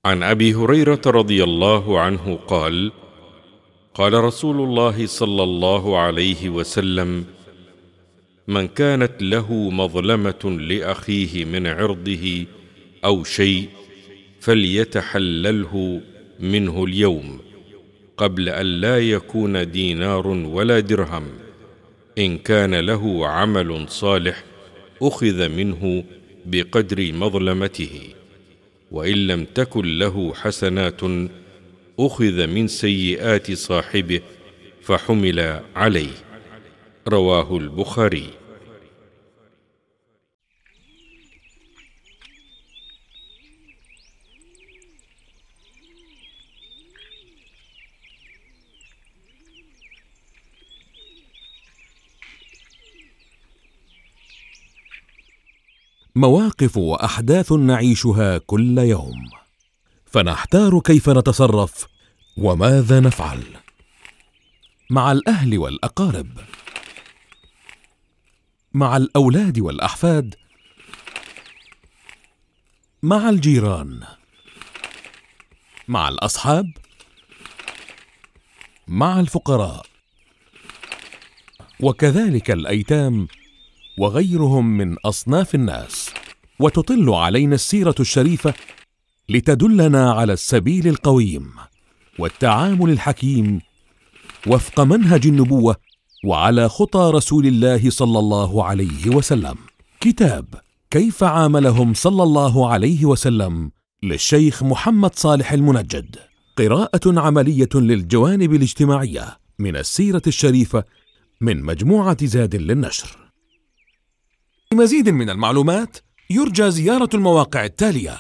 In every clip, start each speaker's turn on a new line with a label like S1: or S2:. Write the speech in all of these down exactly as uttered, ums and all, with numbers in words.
S1: عن أبي هريرة رضي الله عنه قال: قال رسول الله صلى الله عليه وسلم: من كانت له مظلمة لأخيه من عرضه أو شيء فليتحلله منه اليوم قبل أن لا يكون دينار ولا درهم. إن كان له عمل صالح أخذ منه بقدر مظلمته، وإن لم تكن له حسنات أخذ من سيئات صاحبه فحمل عليه. رواه البخاري.
S2: مواقف وأحداث نعيشها كل يوم، فنحتار كيف نتصرف وماذا نفعل مع الأهل والأقارب، مع الأولاد والأحفاد، مع الجيران، مع الأصحاب، مع الفقراء، وكذلك الأيتام وغيرهم من أصناف الناس. وتطل علينا السيرة الشريفة لتدلنا على السبيل القويم والتعامل الحكيم وفق منهج النبوة وعلى خطى رسول الله صلى الله عليه وسلم. كتاب كيف عاملهم صلى الله عليه وسلم للشيخ محمد صالح المنجد، قراءة عملية للجوانب الاجتماعية من السيرة الشريفة من مجموعة زاد للنشر. لمزيد من المعلومات يرجى زيارة المواقع التالية: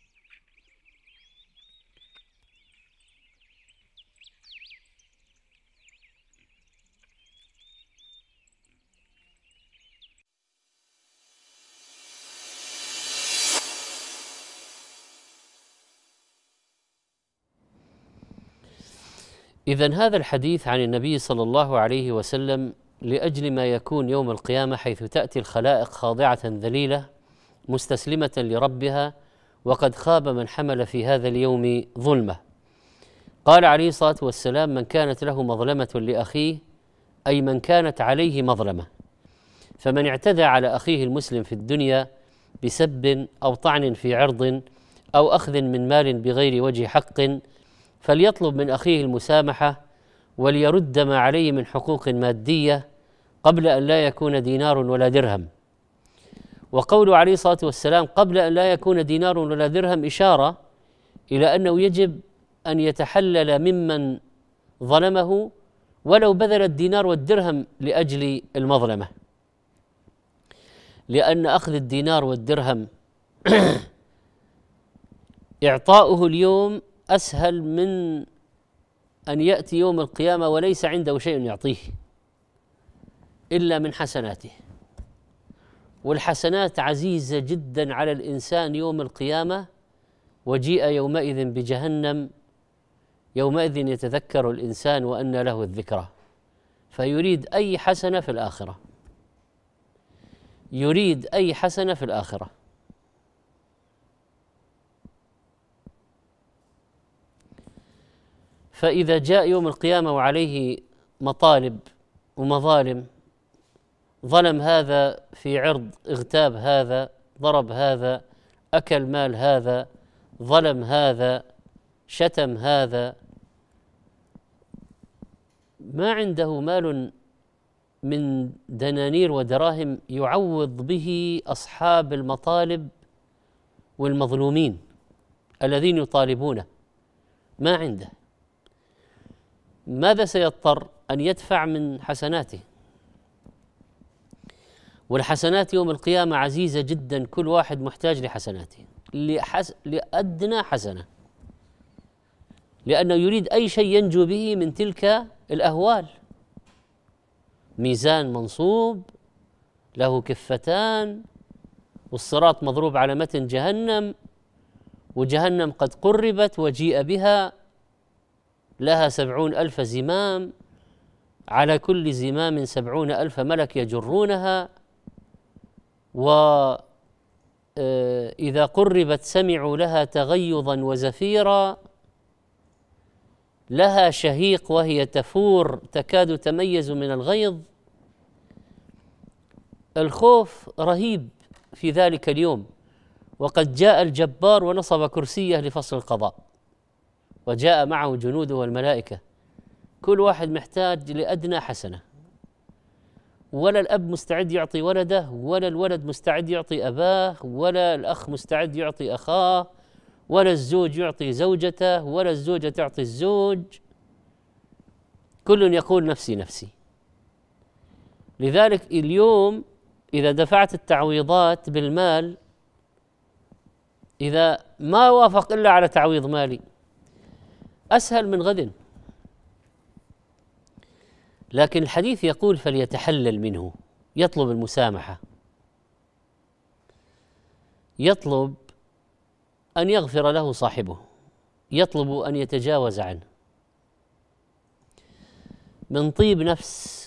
S3: إذن هذا الحديث عن النبي صلى الله عليه وسلم لأجل ما يكون يوم القيامة، حيث تأتي الخلائق خاضعة ذليلة مستسلمة لربها، وقد خاب من حمل في هذا اليوم ظلمة. قال عليه الصلاة والسلام: من كانت له مظلمة لأخيه، أي من كانت عليه مظلمة، فمن اعتدى على أخيه المسلم في الدنيا بسب أو طعن في عرض أو أخذ من مال بغير وجه حق، فليطلب من أخيه المسامحة وليرد ما عليه من حقوق مادية قبل أن لا يكون دينار ولا درهم. وقوله عليه الصلاة والسلام قبل أن لا يكون دينار ولا درهم إشارة إلى أنه يجب أن يتحلل ممن ظلمه ولو بذل الدينار والدرهم لأجل المظلمة، لأن أخذ الدينار والدرهم إعطاؤه اليوم أسهل من أن يأتي يوم القيامة وليس عنده شيء يعطيه إلا من حسناته، والحسنات عزيزة جدا على الإنسان يوم القيامة. وجيء يومئذ بجهنم، يومئذ يتذكر الإنسان وأنى له الذكرى، فيريد أي حسنة في الآخرة، يريد أي حسنة في الآخرة. فإذا جاء يوم القيامة وعليه مطالب ومظالم، ظلم هذا في عرض، اغتاب هذا، ضرب هذا، أكل مال هذا، ظلم هذا، شتم هذا، ما عنده مال من دنانير ودراهم يعوض به أصحاب المطالب والمظلومين الذين يطالبونه، ما عنده. ماذا سيضطر؟ أن يدفع من حسناته، والحسنات يوم القيامة عزيزة جدا، كل واحد محتاج لحسناته لحس... لأدنى حسنة، لأنه يريد أي شيء ينجو به من تلك الأهوال. ميزان منصوب له كفتان، والصراط مضروب على متن جهنم، وجهنم قد قربت وجيء بها، لها سبعون ألف زمام، على كل زمام سبعون ألف ملك يجرونها، إذا قربت سمعوا لها تغيظا وزفيرا، لها شهيق وهي تفور تكاد تميز من الغيظ. الخوف رهيب في ذلك اليوم، وقد جاء الجبار ونصب كرسيه لفصل القضاء، وجاء معه جنوده والملائكة، كل واحد محتاج لأدنى حسنة، ولا الأب مستعد يعطي ولده، ولا الولد مستعد يعطي أباه، ولا الأخ مستعد يعطي أخاه، ولا الزوج يعطي زوجته، ولا الزوجة تعطي الزوج، كل يقول نفسي نفسي. لذلك اليوم إذا دفعت التعويضات بالمال، إذا ما وافق إلا على تعويض مالي أسهل من غد، لكن الحديث يقول فليتحلل منه، يطلب المسامحة، يطلب أن يغفر له صاحبه، يطلب أن يتجاوز عنه. من طيب نفس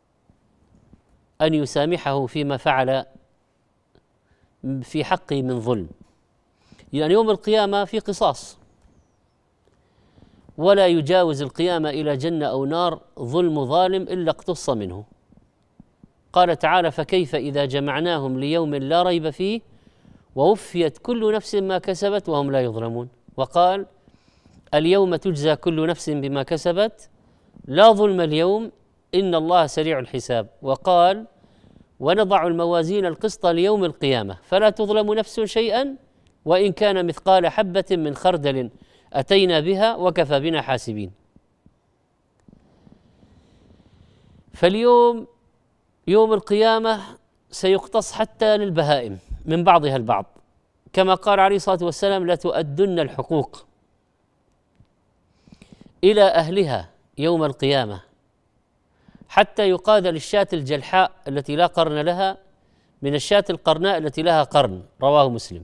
S3: أن يسامحه فيما فعل في حقه من ظلم، يعني يوم القيامة في قصاص، ولا يجاوز القيامة إلى جنة أو نار ظلم ظالم إلا اقتص منه. قال تعالى فكيف إذا جمعناهم ليوم لا ريب فيه ووفيت كل نفس ما كسبت وهم لا يظلمون. وقال اليوم تجزى كل نفس بما كسبت لا ظلم اليوم إن الله سريع الحساب. وقال ونضع الموازين القسط ليوم القيامة فلا تظلم نفس شيئا وإن كان مثقال حبة من خردل أتينا بها وكفى بنا حاسبين. فاليوم يوم القيامة سيقتص حتى للبهائم من بعضها البعض، كما قال عليه الصلاة والسلام لتؤدن الحقوق إلى أهلها يوم القيامة حتى يقاد للشاة الجلحاء التي لا قرن لها من الشاة القرناء التي لها قرن، رواه مسلم.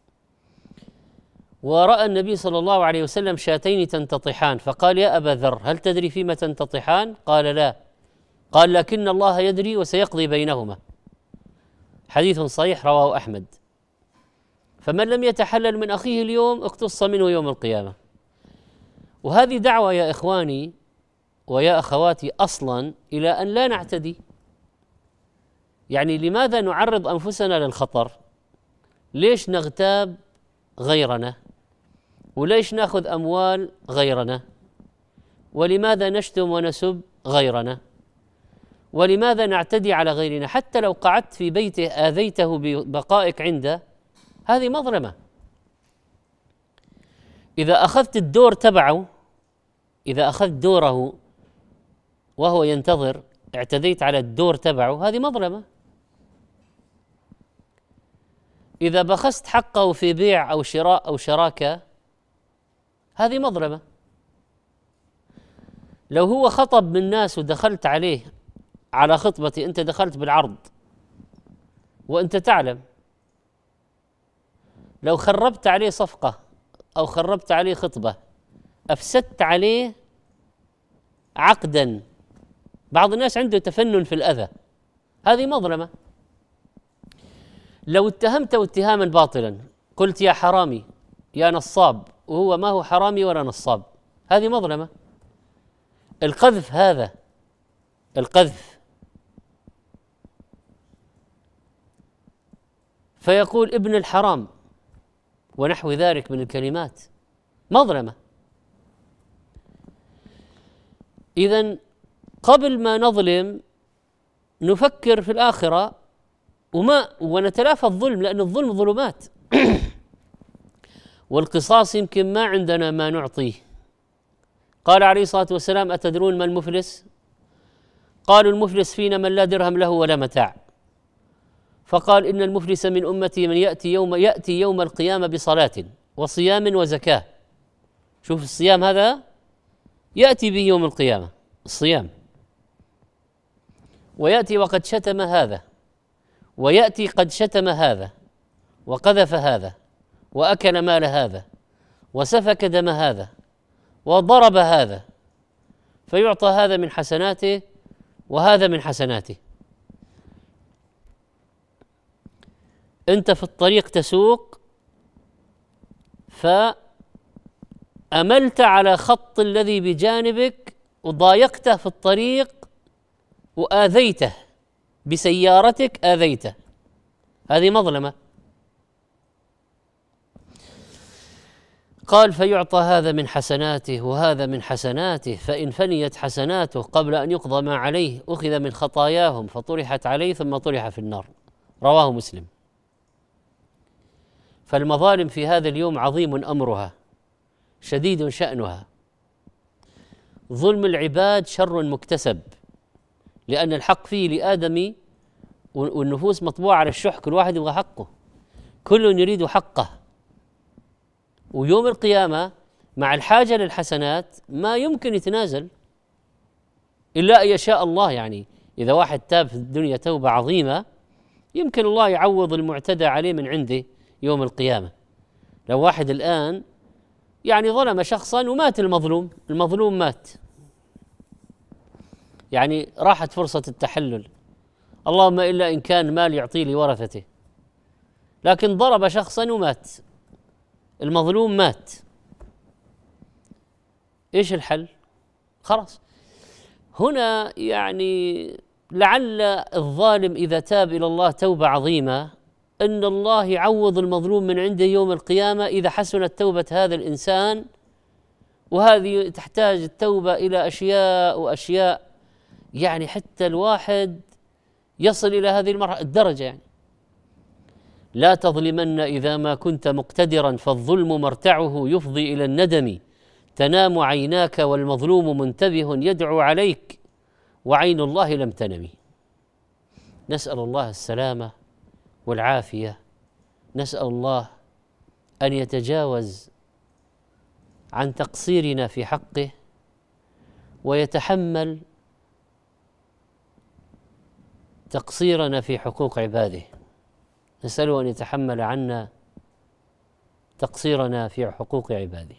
S3: ورأى النبي صلى الله عليه وسلم شاتين تنتطحان فقال يا أبا ذر هل تدري فيما تنتطحان؟ قال لا. قال لكن الله يدري وسيقضي بينهما. حديث صحيح رواه أحمد. فمن لم يتحلل من أخيه اليوم اقتص منه يوم القيامة. وهذه دعوة يا إخواني ويا أخواتي أصلا إلى أن لا نعتدي. يعني لماذا نعرض أنفسنا للخطر؟ ليش نغتاب غيرنا؟ وليش ناخذ أموال غيرنا؟ ولماذا نشتم ونسب غيرنا؟ ولماذا نعتدي على غيرنا؟ حتى لو قعدت في بيته آذيته ببقائك عنده، هذه مظلمة. إذا أخذت الدور تبعه، إذا أخذت دوره وهو ينتظر اعتديت على الدور تبعه، هذه مظلمة. إذا بخست حقه في بيع أو شراء أو شراكة، هذه مظلمة. لو هو خطب من ناس ودخلت عليه على خطبتي، أنت دخلت بالعرض وأنت تعلم، لو خربت عليه صفقة أو خربت عليه خطبة أفسدت عليه عقدا. بعض الناس عنده تفنن في الأذى، هذه مظلمة. لو اتهمته اتهاما باطلا، قلت يا حرامي يا نصاب، وهو ما هو حرامي ولا نصاب، هذه مظلمة. القذف هذا، القذف، فيقول ابن الحرام ونحو ذلك من الكلمات، مظلمة. إذن قبل ما نظلم نفكر في الآخرة وما ونتلافى الظلم، لأن الظلم ظلمات. والقصاص يمكن ما عندنا ما نعطيه. قال عليه الصلاة والسلام أتدرون ما المفلس؟ قالوا المفلس فينا من لا درهم له ولا متاع. فقال إن المفلس من أمتي من يأتي يوم يأتي يوم القيامة بصلاة وصيام وزكاة. شوف الصيام هذا يأتي به يوم القيامة، الصيام، ويأتي وقد شتم هذا، ويأتي قد شتم هذا وقذف هذا وأكل مال هذا وسفك دم هذا وضرب هذا، فيعطى هذا من حسناته وهذا من حسناته. أنت في الطريق تسوق فأملت على خط الذي بجانبك وضايقته في الطريق وآذيته بسيارتك، آذيته، هذه مظلمة. قال فيعطى هذا من حسناته وهذا من حسناته، فإن فنيت حسناته قبل أن يقضى ما عليه أخذ من خطاياهم فطرحت عليه ثم طرح في النار. رواه مسلم. فالمظالم في هذا اليوم عظيم أمرها شديد شأنها. ظلم العباد شر مكتسب، لأن الحق فيه لآدم والنفوس مطبوعة على الشح، كل واحد يبغى حقه، كل يريد حقه. ويوم القيامة مع الحاجة للحسنات ما يمكن يتنازل إلا أن يشاء الله. يعني إذا واحد تاب في الدنيا توبة عظيمة يمكن الله يعوض المعتدى عليه من عنده يوم القيامة. لو واحد الآن يعني ظلم شخصا ومات المظلوم، المظلوم مات، يعني راحت فرصة التحلل، اللهم إلا إن كان مال يعطيه لورثته، لكن ضرب شخصا ومات، المظلوم مات، إيش الحل؟ خلاص. هنا يعني لعل الظالم إذا تاب إلى الله توبة عظيمة أن الله يعوض المظلوم من عنده يوم القيامة إذا حسنت توبة هذا الإنسان. وهذه تحتاج التوبة إلى أشياء وأشياء، يعني حتى الواحد يصل إلى هذه المرحلة الدرجة. يعني لا تظلمن إذا ما كنت مقتدرا فالظلم مرتعه يفضي إلى الندم، تنام عيناك والمظلوم منتبه يدعو عليك وعين الله لم تنم. نسأل الله السلامة والعافية، نسأل الله أن يتجاوز عن تقصيرنا في حقه ويتحمل تقصيرنا في حقوق عباده. نسأله أن يتحمل عنا تقصيرنا في حقوق عباده.